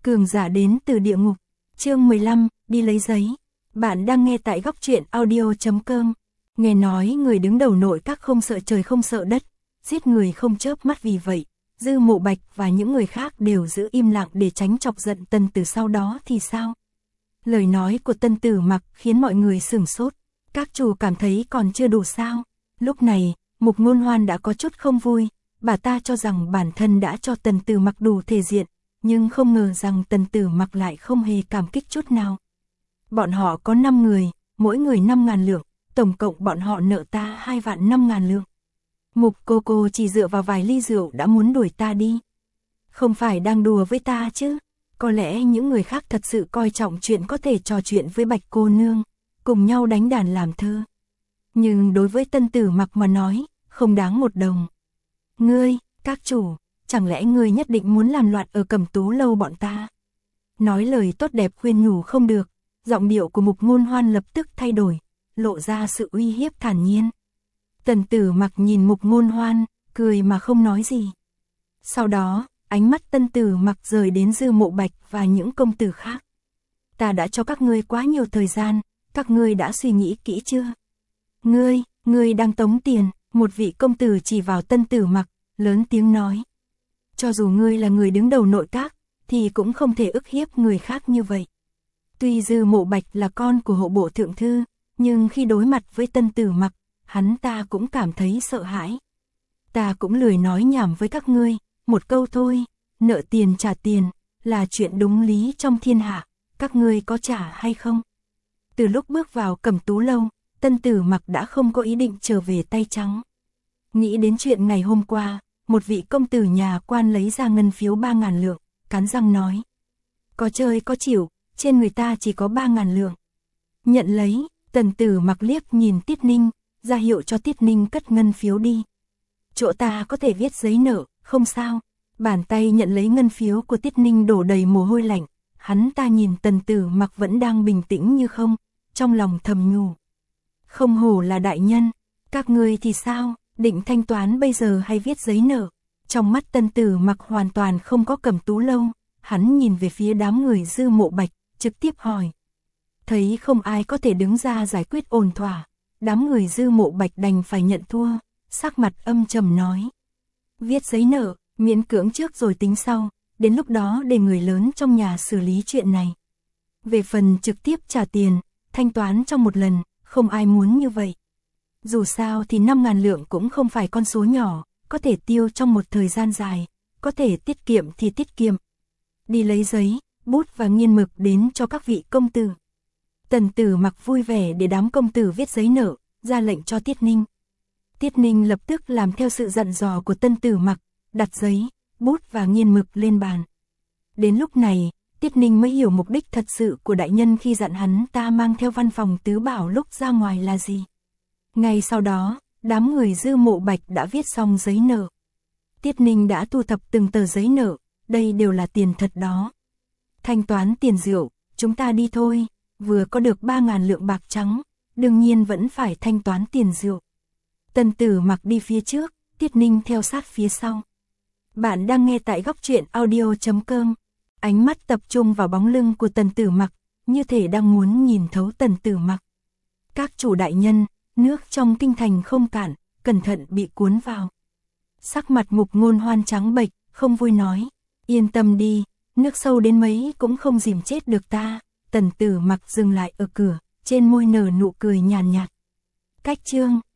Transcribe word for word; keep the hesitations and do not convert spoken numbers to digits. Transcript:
Cường giả đến từ địa ngục. Chương mười lăm, đi lấy giấy. Bạn đang nghe tại góc truyện audio chấm com. Nghe nói người đứng đầu nội các không sợ trời không sợ đất, giết người không chớp mắt, vì vậy Dư Mộ Bạch và những người khác đều giữ im lặng để tránh chọc giận Tần Tử. Sau đó thì sao? Lời nói của Tần Tử Mặc khiến mọi người sửng sốt. Các chủ cảm thấy còn chưa đủ sao? Lúc này, Mục Ngôn Hoan đã có chút không vui. Bà ta cho rằng bản thân đã cho Tần Tử Mặc đủ thể diện, nhưng không ngờ rằng Tần Tử Mặc lại không hề cảm kích chút nào. Bọn họ có năm người, mỗi người năm ngàn lượng, tổng cộng bọn họ nợ ta hai vạn năm ngàn lượng. Mục cô cô chỉ dựa vào vài ly rượu đã muốn đuổi ta đi. Không phải đang đùa với ta chứ? Có lẽ những người khác thật sự coi trọng chuyện có thể trò chuyện với Bạch cô nương, cùng nhau đánh đàn làm thơ. Nhưng đối với Tần Tử Mặc mà nói, không đáng một đồng. Ngươi, các chủ, chẳng lẽ ngươi nhất định muốn làm loạn ở Cẩm Tú lâu bọn ta? Nói lời tốt đẹp khuyên nhủ không được, giọng điệu của Mục Ngôn Hoan lập tức thay đổi, lộ ra sự uy hiếp thản nhiên. Tần Tử Mặc nhìn Mục Ngôn Hoan, cười mà không nói gì. Sau đó, ánh mắt Tần Tử Mặc rời đến Dư Mộ Bạch và những công tử khác. Ta đã cho các ngươi quá nhiều thời gian, các ngươi đã suy nghĩ kỹ chưa? Ngươi, ngươi đang tống tiền. Một vị công tử chỉ vào Tần Tử Mặc, lớn tiếng nói. Cho dù ngươi là người đứng đầu nội các, thì cũng không thể ức hiếp người khác như vậy. Tuy Dư Mộ Bạch là con của hộ bộ thượng thư, nhưng khi đối mặt với Tần Tử Mặc, hắn ta cũng cảm thấy sợ hãi. Ta cũng lười nói nhảm với các ngươi, một câu thôi, nợ tiền trả tiền, là chuyện đúng lý trong thiên hạ, các ngươi có trả hay không? Từ lúc bước vào Cẩm Tú lâu, Tần Tử Mặc đã không có ý định trở về tay trắng. Nghĩ đến chuyện ngày hôm qua, một vị công tử nhà quan lấy ra ngân phiếu ba ngàn lượng, cắn răng nói. Có chơi có chịu, trên người ta chỉ có ba ngàn lượng. Nhận lấy, Tần Tử Mặc liếc nhìn Tiết Ninh, ra hiệu cho Tiết Ninh cất ngân phiếu đi. Chỗ ta có thể viết giấy nợ, không sao. Bàn tay nhận lấy ngân phiếu của Tiết Ninh đổ đầy mồ hôi lạnh, hắn ta nhìn Tần Tử Mặc vẫn đang bình tĩnh như không, trong lòng thầm nhủ. Không hổ là đại nhân, các ngươi thì sao, định thanh toán bây giờ hay viết giấy nợ? Trong mắt Tần Tử Mặc hoàn toàn không có Cẩm Tú lâu, hắn nhìn về phía đám người Dư Mộ Bạch, trực tiếp hỏi. Thấy không ai có thể đứng ra giải quyết ổn thỏa, đám người Dư Mộ Bạch đành phải nhận thua, sắc mặt âm trầm nói. Viết giấy nợ, miễn cưỡng trước rồi tính sau, đến lúc đó để người lớn trong nhà xử lý chuyện này. Về phần trực tiếp trả tiền, thanh toán trong một lần, không ai muốn như vậy. Dù sao thì năm ngàn lượng cũng không phải con số nhỏ, có thể tiêu trong một thời gian dài, có thể tiết kiệm thì tiết kiệm. Đi lấy giấy, bút và nghiên mực đến cho các vị công tử. Tần Tử Mặc vui vẻ để đám công tử viết giấy nợ, ra lệnh cho Tiết Ninh. Tiết Ninh lập tức làm theo sự dặn dò của Tần Tử Mặc, đặt giấy, bút và nghiên mực lên bàn. Đến lúc này, Tiết Ninh mới hiểu mục đích thật sự của đại nhân khi dặn hắn ta mang theo văn phòng tứ bảo lúc ra ngoài là gì. Ngay sau đó, đám người Dư Mộ Bạch đã viết xong giấy nợ. Tiết Ninh đã thu thập từng tờ giấy nợ, đây đều là tiền thật đó. Thanh toán tiền rượu, chúng ta đi thôi, vừa có được ba ngàn lượng bạc trắng, đương nhiên vẫn phải thanh toán tiền rượu. Tần Tử Mặc đi phía trước, Tiết Ninh theo sát phía sau. Bạn đang nghe tại góc truyện audio chấm com. Ánh mắt tập trung vào bóng lưng của Tần Tử Mặc, như thể đang muốn nhìn thấu Tần Tử Mặc. Các chủ đại nhân, nước trong kinh thành không cạn, cẩn thận bị cuốn vào. Sắc mặt Mục Ngôn Hoan trắng bệch, không vui nói. Yên tâm đi, nước sâu đến mấy cũng không dìm chết được ta. Tần Tử Mặc dừng lại ở cửa, trên môi nở nụ cười nhàn nhạt. Cách chương